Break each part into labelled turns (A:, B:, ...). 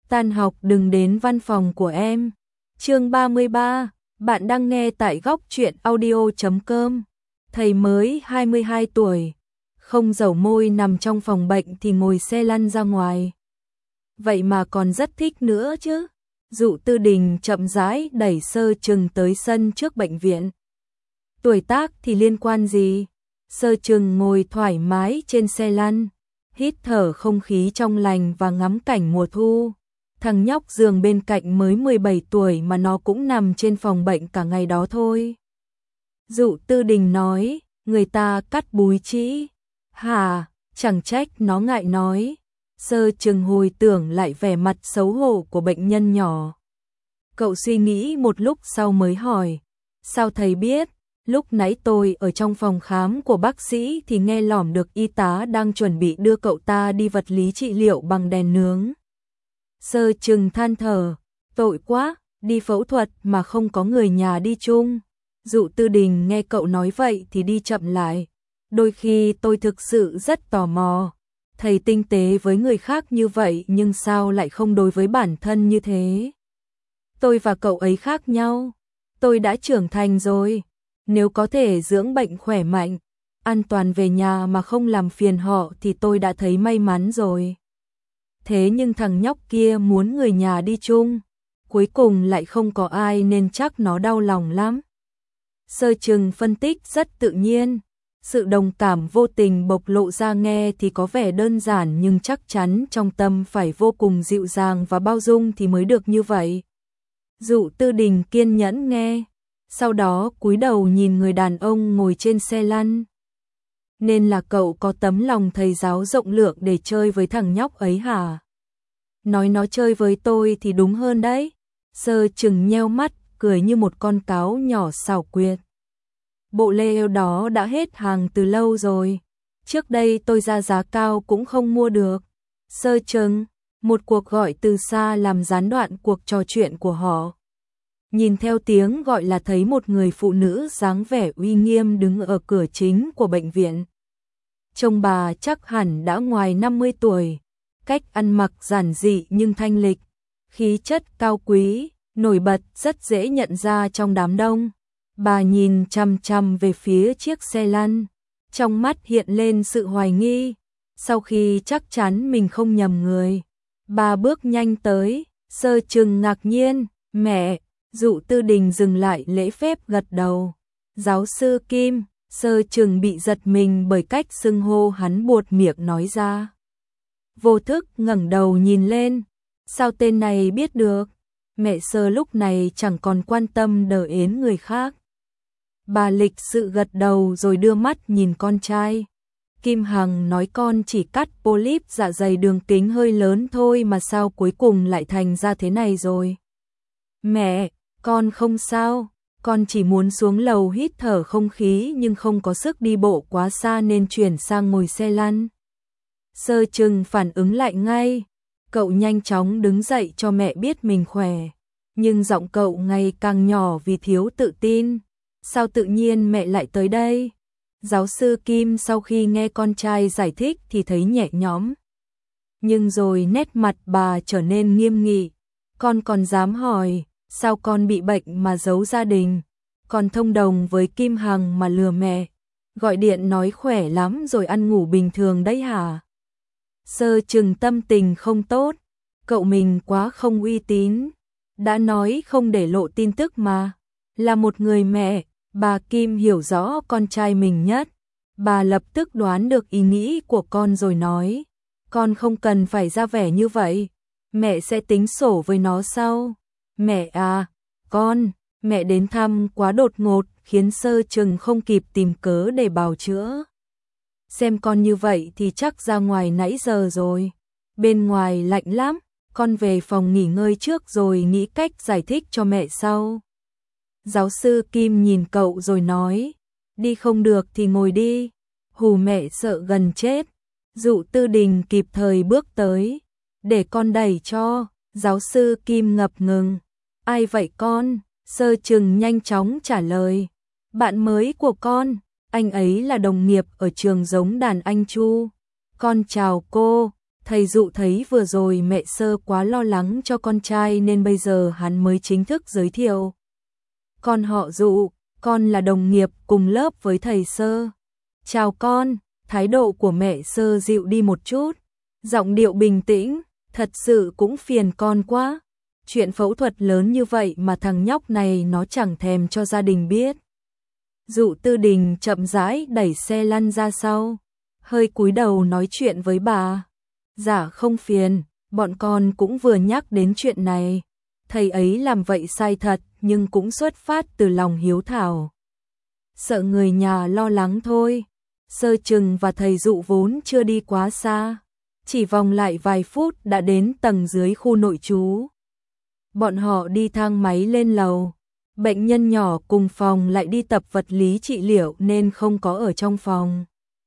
A: tan học đừng đến văn phòng của em. Chương 33, bạn đang nghe tại góc truyện audio.com. Thầy mới 22 tuổi, không dầu môi nằm trong phòng bệnh thì ngồi xe lăn ra ngoài. Vậy mà còn rất thích nữa chứ. Dụ Tư Đình chậm rãi đẩy Sơ Trừng tới sân trước bệnh viện. Tuổi tác thì liên quan gì? Sơ Trừng ngồi thoải mái trên xe lăn, hít thở không khí trong lành và ngắm cảnh mùa thu. Thằng nhóc giường bên cạnh mới 17 tuổi mà nó cũng nằm trên phòng bệnh cả ngày đó thôi. Dụ Tư Đình nói, người ta cắt búi trĩ. Hả, chẳng trách nó ngại nói. Sơ Trừng hồi tưởng lại vẻ mặt xấu hổ của bệnh nhân nhỏ. Cậu suy nghĩ một lúc sau mới hỏi, sao thầy biết? Lúc nãy tôi ở trong phòng khám của bác sĩ thì nghe lỏm được y tá đang chuẩn bị đưa cậu ta đi vật lý trị liệu bằng đèn nướng. Sơ Trừng than thở, tội quá, đi phẫu thuật mà không có người nhà đi chung. Dụ Tư Đình nghe cậu nói vậy thì đi chậm lại. Đôi khi tôi thực sự rất tò mò. Thầy tinh tế với người khác như vậy nhưng sao lại không đối với bản thân như thế? Tôi và cậu ấy khác nhau. Tôi đã trưởng thành rồi. Nếu có thể dưỡng bệnh khỏe mạnh, an toàn về nhà mà không làm phiền họ thì tôi đã thấy may mắn rồi. Thế nhưng thằng nhóc kia muốn người nhà đi chung, cuối cùng lại không có ai nên chắc nó đau lòng lắm. Sơ Trừng phân tích rất tự nhiên, sự đồng cảm vô tình bộc lộ ra nghe thì có vẻ đơn giản nhưng chắc chắn trong tâm phải vô cùng dịu dàng và bao dung thì mới được như vậy. Dụ Tư Đình kiên nhẫn nghe, sau đó cúi đầu nhìn người đàn ông ngồi trên xe lăn. Nên là cậu có tấm lòng thầy giáo rộng lượng để chơi với thằng nhóc ấy hả? Nói nó chơi với tôi thì đúng hơn đấy. Sơ Trừng nheo mắt, cười như một con cáo nhỏ xảo quyệt. Bộ lê eo đó đã hết hàng từ lâu rồi. Trước đây tôi ra giá cao cũng không mua được. Sơ Trừng, một cuộc gọi từ xa làm gián đoạn cuộc trò chuyện của họ. Nhìn theo tiếng gọi là thấy một người phụ nữ dáng vẻ uy nghiêm đứng ở cửa chính của bệnh viện. Trông bà chắc hẳn đã ngoài 50 tuổi, cách ăn mặc giản dị nhưng thanh lịch, khí chất cao quý, nổi bật rất dễ nhận ra trong đám đông. Bà nhìn chằm chằm về phía chiếc xe lăn, trong mắt hiện lên sự hoài nghi. Sau khi chắc chắn mình không nhầm người, bà bước nhanh tới. Sơ Trừng ngạc nhiên, mẹ. Dụ Tư Đình dừng lại lễ phép gật đầu. Giáo sư Kim. Sơ Trừng bị giật mình bởi cách xưng hô hắn buột miệng nói ra. Vô thức ngẩng đầu nhìn lên. Sao tên này biết được? Mẹ Sơ lúc này chẳng còn quan tâm đờ ến người khác. Bà lịch sự gật đầu rồi đưa mắt nhìn con trai. Kim Hằng nói con chỉ cắt polyp dạ dày đường kính hơi lớn thôi mà sao cuối cùng lại thành ra thế này rồi. Mẹ, con không sao, con chỉ muốn xuống lầu hít thở không khí nhưng không có sức đi bộ quá xa nên chuyển sang ngồi xe lăn. Sơ Trừng phản ứng lại ngay, cậu nhanh chóng đứng dậy cho mẹ biết mình khỏe, nhưng giọng cậu ngày càng nhỏ vì thiếu tự tin. Sao tự nhiên mẹ lại tới đây? Giáo sư Kim sau khi nghe con trai giải thích thì thấy nhẹ nhõm. Nhưng rồi nét mặt bà trở nên nghiêm nghị. Con còn dám hỏi, sao con bị bệnh mà giấu gia đình? Con thông đồng với Kim Hằng mà lừa mẹ. Gọi điện nói khỏe lắm rồi ăn ngủ bình thường đấy hả? Sơ Trừng tâm tình không tốt. Cậu mình quá không uy tín. Đã nói không để lộ tin tức mà. Là một người mẹ, bà Kim hiểu rõ con trai mình nhất. Bà lập tức đoán được ý nghĩ của con rồi nói. Con không cần phải ra vẻ như vậy. Mẹ sẽ tính sổ với nó sau. Mẹ à, mẹ đến thăm quá đột ngột khiến Sơ Trừng không kịp tìm cớ để bào chữa. Xem con như vậy thì chắc ra ngoài nãy giờ rồi. Bên ngoài lạnh lắm, con về phòng nghỉ ngơi trước rồi nghĩ cách giải thích cho mẹ sau. Giáo sư Kim nhìn cậu rồi nói, đi không được thì ngồi đi, hù mẹ sợ gần chết. Dụ Tư Đình kịp thời bước tới, để con đẩy cho. Giáo sư Kim ngập ngừng, ai vậy con? Sơ Trừng nhanh chóng trả lời, bạn mới của con, anh ấy là đồng nghiệp ở trường giống đàn anh Chu. Con chào cô, Thầy Dụ thấy vừa rồi mẹ Sơ quá lo lắng cho con trai nên bây giờ hắn mới chính thức giới thiệu. Con họ Dụ, con là đồng nghiệp cùng lớp với thầy Sơ. Chào con, thái độ của mẹ Sơ dịu đi một chút, giọng điệu bình tĩnh, thật sự cũng phiền con quá. Chuyện phẫu thuật lớn như vậy mà thằng nhóc này nó chẳng thèm cho gia đình biết. Dụ Tư Đình chậm rãi đẩy xe lăn ra sau, hơi cúi đầu nói chuyện với bà. Dạ không phiền, bọn con cũng vừa nhắc đến chuyện này. Thầy ấy làm vậy sai thật, nhưng cũng xuất phát từ lòng hiếu thảo. Sợ người nhà lo lắng thôi. Sơ Trừng và thầy Dụ vốn chưa đi quá xa, chỉ vòng lại vài phút đã đến tầng dưới khu nội trú. Bọn họ đi thang máy lên lầu. Bệnh nhân nhỏ cùng phòng lại đi tập vật lý trị liệu nên không có ở trong phòng.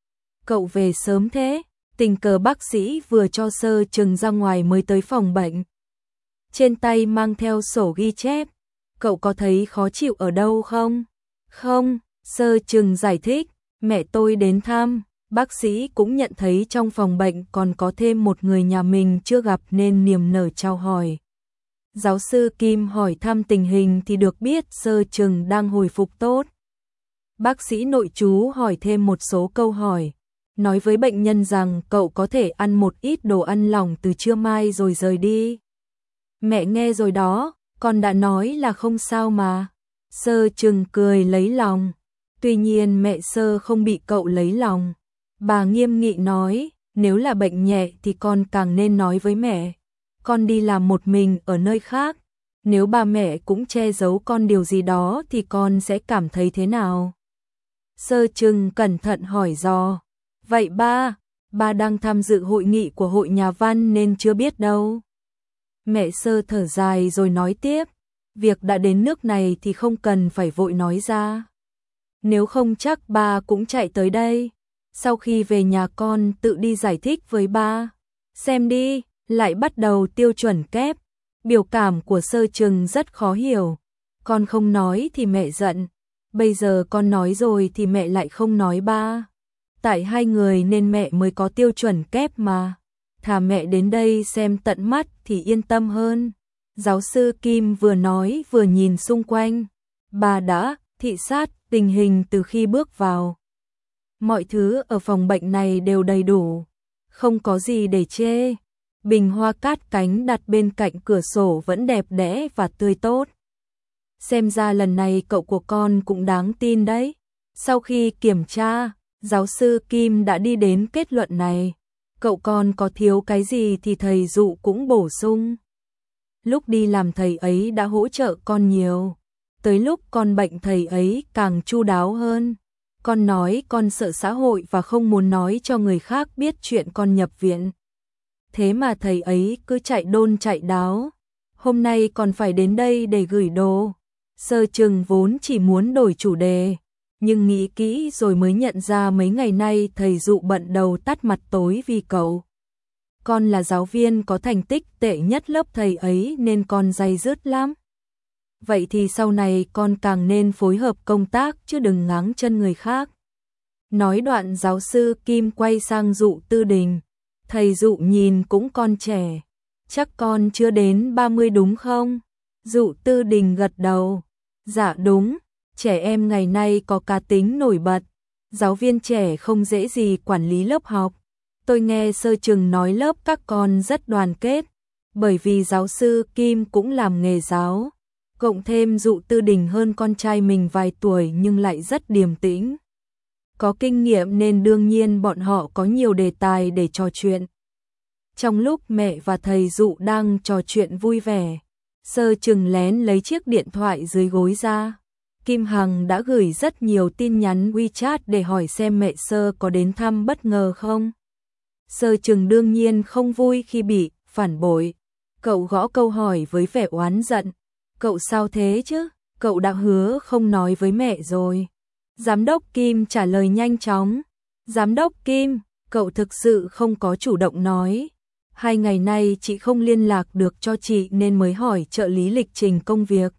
A: Cậu về sớm thế? Tình cờ bác sĩ vừa cho Sơ Trừng ra ngoài mới tới phòng bệnh. Trên tay mang theo sổ ghi chép. Cậu có thấy khó chịu ở đâu không? Không, Sơ Trừng giải thích. Mẹ tôi đến thăm. Bác sĩ cũng nhận thấy trong phòng bệnh còn có thêm một người nhà mình chưa gặp nên niềm nở chào hỏi. Giáo sư Kim hỏi thăm tình hình thì được biết Sơ Trừng đang hồi phục tốt. Bác sĩ nội trú hỏi thêm một số câu hỏi, nói với bệnh nhân rằng cậu có thể ăn một ít đồ ăn lỏng từ trưa mai rồi rời đi. Mẹ nghe rồi đó, con đã nói là không sao mà. Sơ Trừng cười lấy lòng. Tuy nhiên mẹ Sơ không bị cậu lấy lòng. Bà nghiêm nghị nói, nếu là bệnh nhẹ thì con càng nên nói với mẹ. Con đi làm một mình ở nơi khác, nếu ba mẹ cũng che giấu con điều gì đó thì con sẽ cảm thấy thế nào? Sơ Trừng cẩn thận hỏi dò. Vậy ba đang tham dự hội nghị của hội nhà văn nên chưa biết đâu. Mẹ Sơ thở dài rồi nói tiếp, việc đã đến nước này thì không cần phải vội nói ra. Nếu không chắc ba cũng chạy tới đây. Sau khi về nhà con tự đi giải thích với ba. Xem đi. Lại bắt đầu tiêu chuẩn kép. Biểu cảm của Sơ Trừng rất khó hiểu. Con không nói thì mẹ giận. Bây giờ con nói rồi thì mẹ lại không nói ba. Tại hai người nên mẹ mới có tiêu chuẩn kép mà. Thà mẹ đến đây xem tận mắt thì yên tâm hơn. Giáo sư Kim vừa nói vừa nhìn xung quanh. Bà đã thị sát tình hình từ khi bước vào. Mọi thứ ở phòng bệnh này đều đầy đủ. Không có gì để chê. Bình hoa cát cánh đặt bên cạnh cửa sổ vẫn đẹp đẽ và tươi tốt. Xem ra lần này cậu của con cũng đáng tin đấy. Sau khi kiểm tra, giáo sư Kim đã đi đến kết luận này. Cậu con có thiếu cái gì thì thầy Dụ cũng bổ sung. Lúc đi làm thầy ấy đã hỗ trợ con nhiều. Tới lúc con bệnh thầy ấy càng chu đáo hơn. Con nói con sợ xã hội và không muốn nói cho người khác biết chuyện con nhập viện. Thế mà thầy ấy cứ chạy đôn chạy đáo. Hôm nay còn phải đến đây để gửi đồ. Sơ Trừng vốn chỉ muốn đổi chủ đề, nhưng nghĩ kỹ rồi mới nhận ra mấy ngày nay thầy Dụ bận đầu tắt mặt tối vì cậu. Con là giáo viên có thành tích tệ nhất lớp thầy ấy nên con day dứt lắm. Vậy thì sau này con càng nên phối hợp công tác chứ đừng ngáng chân người khác. Nói đoạn giáo sư Kim quay sang Dụ Tư Đình. Thầy Dụ nhìn cũng còn trẻ. Chắc con chưa đến 30 đúng không? Dụ Tư Đình gật đầu. Dạ đúng, trẻ em ngày nay có cá tính nổi bật. Giáo viên trẻ không dễ gì quản lý lớp học. Tôi nghe Sơ Trừng nói lớp các con rất đoàn kết. Bởi vì giáo sư Kim cũng làm nghề giáo. Cộng thêm Dụ Tư Đình hơn con trai mình vài tuổi nhưng lại rất điềm tĩnh. Có kinh nghiệm nên đương nhiên bọn họ có nhiều đề tài để trò chuyện. Trong lúc mẹ và thầy Dụ đang trò chuyện vui vẻ, Sơ Trừng lén lấy chiếc điện thoại dưới gối ra. Kim Hằng đã gửi rất nhiều tin nhắn WeChat để hỏi xem mẹ Sơ có đến thăm bất ngờ không. Sơ Trừng đương nhiên không vui khi bị phản bội. Cậu gõ câu hỏi với vẻ oán giận. Cậu sao thế chứ? Cậu đã hứa không nói với mẹ rồi. Giám đốc Kim trả lời nhanh chóng. Giám đốc Kim, cậu thực sự không có chủ động nói. 2 ngày nay chị không liên lạc được cho chị nên mới hỏi trợ lý lịch trình công việc.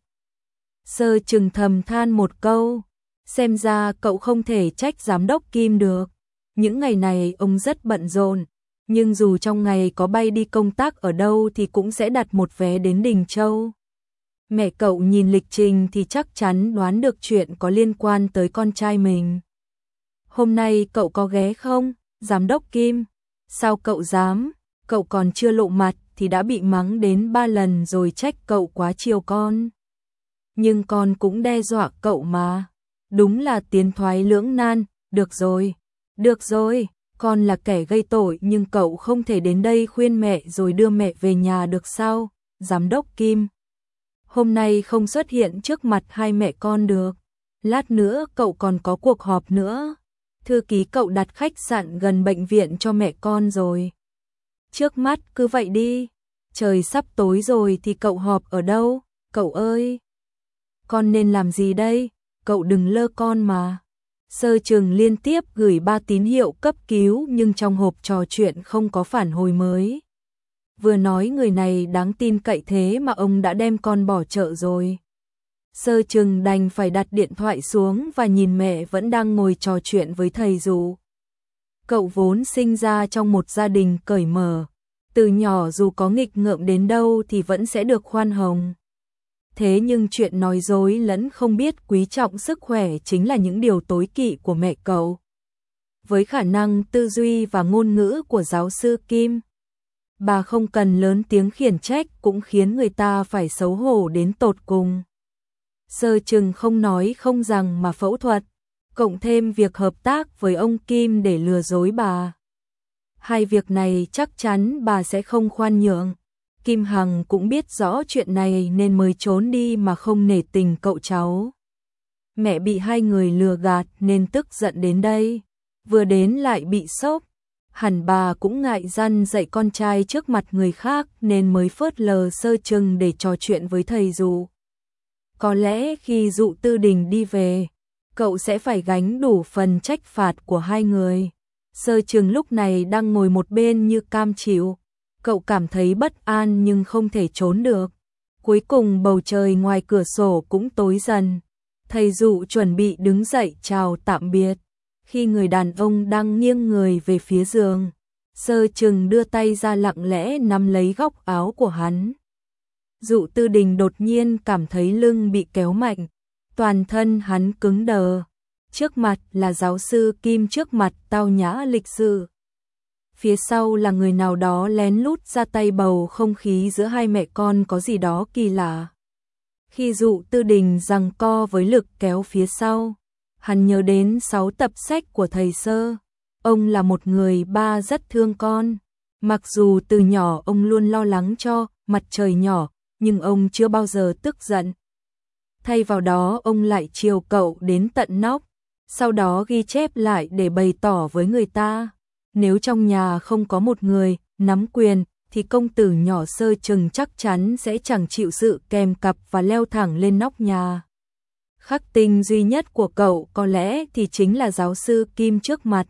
A: Sơ Trừng thầm than một câu. Xem ra cậu không thể trách giám đốc Kim được. Những ngày này ông rất bận rộn. Nhưng dù trong ngày có bay đi công tác ở đâu thì cũng sẽ đặt một vé đến Đình Châu. Mẹ cậu nhìn lịch trình thì chắc chắn đoán được chuyện có liên quan tới con trai mình. Hôm nay cậu có ghé không, giám đốc Kim? Sao cậu dám, cậu còn chưa lộ mặt thì đã bị mắng đến 3 lần rồi, trách cậu quá chiều con. Nhưng con cũng đe dọa cậu mà. Đúng là tiến thoái lưỡng nan, được rồi, con là kẻ gây tội nhưng cậu không thể đến đây khuyên mẹ rồi đưa mẹ về nhà được sao, giám đốc Kim? Hôm nay không xuất hiện trước mặt hai mẹ con được. Lát nữa cậu còn có cuộc họp nữa. Thư ký cậu đặt khách sạn gần bệnh viện cho mẹ con rồi. Trước mắt cứ vậy đi. Trời sắp tối rồi thì cậu họp ở đâu, cậu ơi? Con nên làm gì đây? Cậu đừng lơ con mà. Sơ Trừng liên tiếp gửi 3 tín hiệu cấp cứu nhưng trong hộp trò chuyện không có phản hồi mới. Vừa nói người này đáng tin cậy thế mà ông đã đem con bỏ chợ rồi. Sơ Trừng đành phải đặt điện thoại xuống và nhìn mẹ vẫn đang ngồi trò chuyện với thầy Dụ. Cậu vốn sinh ra trong một gia đình cởi mở, từ nhỏ dù có nghịch ngợm đến đâu thì vẫn sẽ được khoan hồng. Thế nhưng chuyện nói dối lẫn không biết quý trọng sức khỏe chính là những điều tối kỵ của mẹ cậu. Với khả năng tư duy và ngôn ngữ của giáo sư Kim, bà không cần lớn tiếng khiển trách cũng khiến người ta phải xấu hổ đến tột cùng. Sơ Trừng không nói không rằng mà phẫu thuật, cộng thêm việc hợp tác với ông Kim để lừa dối bà. Hai việc này chắc chắn bà sẽ không khoan nhượng. Kim Hằng cũng biết rõ chuyện này nên mới trốn đi mà không nể tình cậu cháu. Mẹ bị hai người lừa gạt nên tức giận đến đây, vừa đến lại bị sốc. Hẳn bà cũng ngại răn dạy con trai trước mặt người khác nên mới phớt lờ Sơ Trừng để trò chuyện với thầy Dụ. Có lẽ khi Dụ Tư Đình đi về, cậu sẽ phải gánh đủ phần trách phạt của hai người. Sơ Trừng lúc này đang ngồi một bên như cam chịu. Cậu cảm thấy bất an nhưng không thể trốn được. Cuối cùng bầu trời ngoài cửa sổ cũng tối dần. Thầy Dụ chuẩn bị đứng dậy chào tạm biệt. Khi người đàn ông đang nghiêng người về phía giường, Sơ Trừng đưa tay ra lặng lẽ nắm lấy góc áo của hắn. Dụ Tư Đình đột nhiên cảm thấy lưng bị kéo mạnh, toàn thân hắn cứng đờ. Trước mặt là giáo sư Kim, trước mặt tao nhã lịch sự. Phía sau là người nào đó lén lút ra tay, bầu không khí giữa hai mẹ con có gì đó kỳ lạ. Khi Dụ Tư Đình giằng co với lực kéo phía sau, hắn nhớ đến 6 tập sách của thầy Sơ. Ông là một người ba rất thương con. Mặc dù từ nhỏ ông luôn lo lắng cho mặt trời nhỏ, nhưng ông chưa bao giờ tức giận. Thay vào đó ông lại chiều cậu đến tận nóc, sau đó ghi chép lại để bày tỏ với người ta. Nếu trong nhà không có một người nắm quyền thì công tử nhỏ Sơ Trừng chắc chắn sẽ chẳng chịu sự kèm cặp và leo thẳng lên nóc nhà. Khắc tinh duy nhất của cậu có lẽ thì chính là giáo sư Kim trước mặt.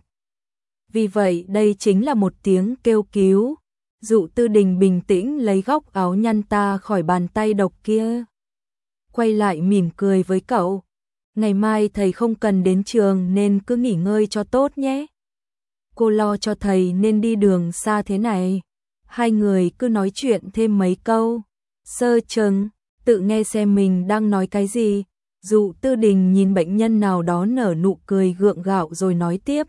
A: Vì vậy đây chính là một tiếng kêu cứu. Dụ Tư Đình bình tĩnh lấy góc áo nhăn ta khỏi bàn tay độc kia. Quay lại mỉm cười với cậu. Ngày mai thầy không cần đến trường nên cứ nghỉ ngơi cho tốt nhé. Cô lo cho thầy nên đi đường xa thế này. Hai người cứ nói chuyện thêm mấy câu. Sơ Trừng tự nghe xem mình đang nói cái gì. Dụ Tư Đình nhìn bệnh nhân nào đó nở nụ cười gượng gạo rồi nói tiếp.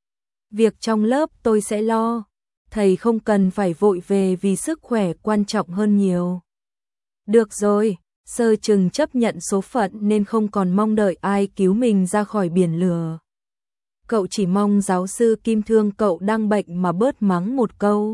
A: Việc trong lớp tôi sẽ lo. Thầy không cần phải vội về vì sức khỏe quan trọng hơn nhiều. Được rồi, Sơ Trừng chấp nhận số phận nên không còn mong đợi ai cứu mình ra khỏi biển lửa. Cậu chỉ mong giáo sư Kim thương cậu đang bệnh mà bớt mắng một câu.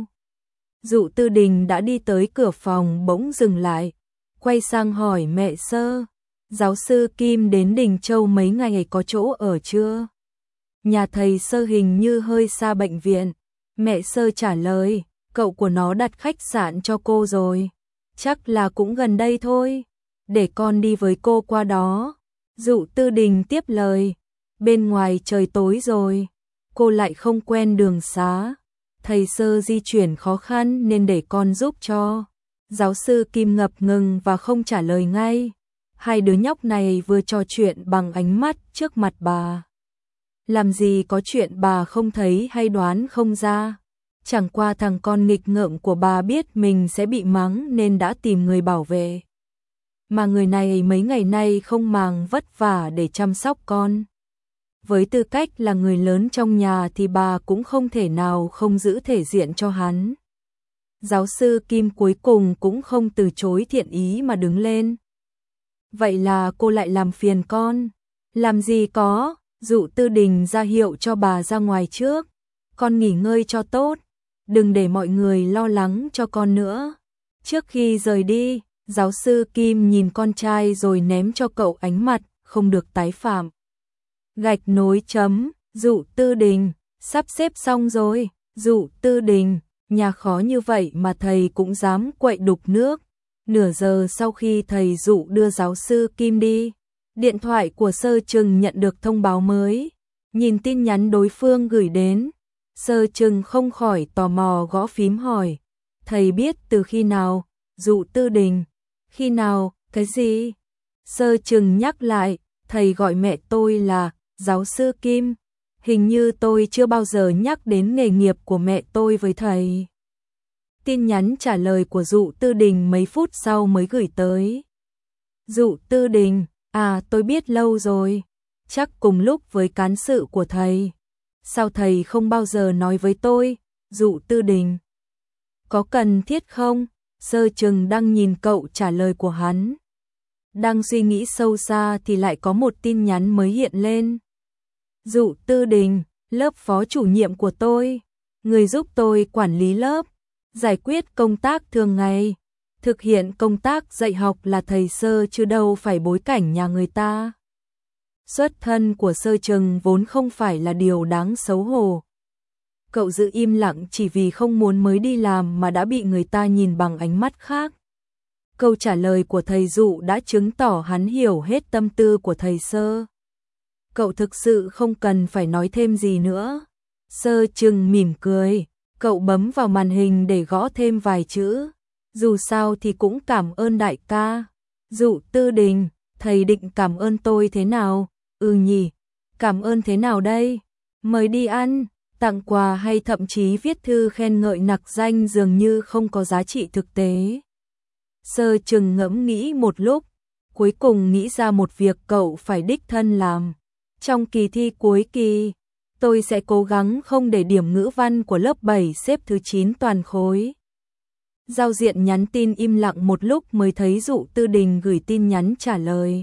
A: Dụ Tư Đình đã đi tới cửa phòng bỗng dừng lại, quay sang hỏi mẹ Sơ. Giáo sư Kim đến Đình Châu mấy ngày có chỗ ở chưa? Nhà thầy Sơ hình như hơi xa bệnh viện. Mẹ Sơ trả lời, cậu của nó đặt khách sạn cho cô rồi. Chắc là cũng gần đây thôi. Để con đi với cô qua đó. Dụ Tư Đình tiếp lời. Bên ngoài trời tối rồi, cô lại không quen đường xá. Thầy Sơ di chuyển khó khăn nên để con giúp cho. Giáo sư Kim ngập ngừng và không trả lời ngay. Hai đứa nhóc này vừa trò chuyện bằng ánh mắt trước mặt bà. Làm gì có chuyện bà không thấy hay đoán không ra. Chẳng qua thằng con nghịch ngợm của bà biết mình sẽ bị mắng nên đã tìm người bảo vệ. Mà người này mấy ngày nay không màng vất vả để chăm sóc con. Với tư cách là người lớn trong nhà thì bà cũng không thể nào không giữ thể diện cho hắn. Giáo sư Kim cuối cùng cũng không từ chối thiện ý mà đứng lên. Vậy là cô lại làm phiền con? Làm gì có, Dụ Tư Đình ra hiệu cho bà ra ngoài trước. Con nghỉ ngơi cho tốt, đừng để mọi người lo lắng cho con nữa. Trước khi rời đi, giáo sư Kim nhìn con trai rồi ném cho cậu ánh mặt, không được tái phạm. Gạch nối chấm, Dụ Tư Đình, sắp xếp xong rồi, Dụ Tư Đình, nhà khó như vậy mà thầy cũng dám quậy đục nước. Nửa giờ sau khi thầy Dụ đưa giáo sư Kim đi, điện thoại của Sơ Trừng nhận được thông báo mới. Nhìn tin nhắn đối phương gửi đến, Sơ Trừng không khỏi tò mò gõ phím hỏi. Thầy biết từ khi nào? Dụ Tư Đình. Khi nào? Cái gì? Sơ Trừng nhắc lại, thầy gọi mẹ tôi là giáo sư Kim. Hình như tôi chưa bao giờ nhắc đến nghề nghiệp của mẹ tôi với thầy. Tin nhắn trả lời của Dụ Tư Đình mấy phút sau mới gửi tới. Dụ Tư Đình, à tôi biết lâu rồi, chắc cùng lúc với cán sự của thầy. Sao thầy không bao giờ nói với tôi? Dụ Tư Đình. Có cần thiết không? Sơ Trừng đang nhìn cậu trả lời của hắn. Đang suy nghĩ sâu xa thì lại có một tin nhắn mới hiện lên. Dụ Tư Đình, lớp phó chủ nhiệm của tôi, người giúp tôi quản lý lớp, giải quyết công tác thường ngày, thực hiện công tác dạy học là thầy Sơ chứ đâu phải bối cảnh nhà người ta. Xuất thân của Sơ Trừng vốn không phải là điều đáng xấu hổ. Cậu giữ im lặng chỉ vì không muốn mới đi làm mà đã bị người ta nhìn bằng ánh mắt khác. Câu trả lời của thầy Dụ đã chứng tỏ hắn hiểu hết tâm tư của thầy Sơ. Cậu thực sự không cần phải nói thêm gì nữa. Sơ Trừng mỉm cười, cậu bấm vào màn hình để gõ thêm vài chữ. Dù sao thì cũng cảm ơn đại ca. Dụ Tư Đình, thầy định cảm ơn tôi thế nào? Ừ nhỉ, cảm ơn thế nào đây? Mời đi ăn, tặng quà hay thậm chí viết thư khen ngợi nặc danh dường như không có giá trị thực tế. Sơ Trừng ngẫm nghĩ một lúc, cuối cùng nghĩ ra một việc cậu phải đích thân làm. Trong kỳ thi cuối kỳ, tôi sẽ cố gắng không để điểm ngữ văn của lớp 7 xếp thứ 9 toàn khối. Giao diện nhắn tin im lặng một lúc mới thấy Dụ Tư Đình gửi tin nhắn trả lời.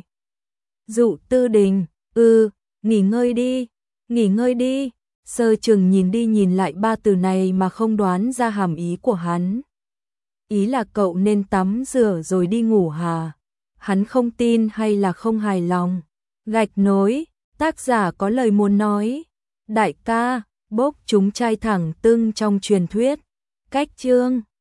A: Dụ Tư Đình, nghỉ ngơi đi, nghỉ ngơi đi. Sơ Trừng nhìn đi nhìn lại ba từ này mà không đoán ra hàm ý của hắn. Ý là cậu nên tắm rửa rồi đi ngủ hả? Hắn không tin hay là không hài lòng? Gạch nối, tác giả có lời muốn nói. Đại ca, bốc chúng trai thẳng tưng trong truyền thuyết. Cách chương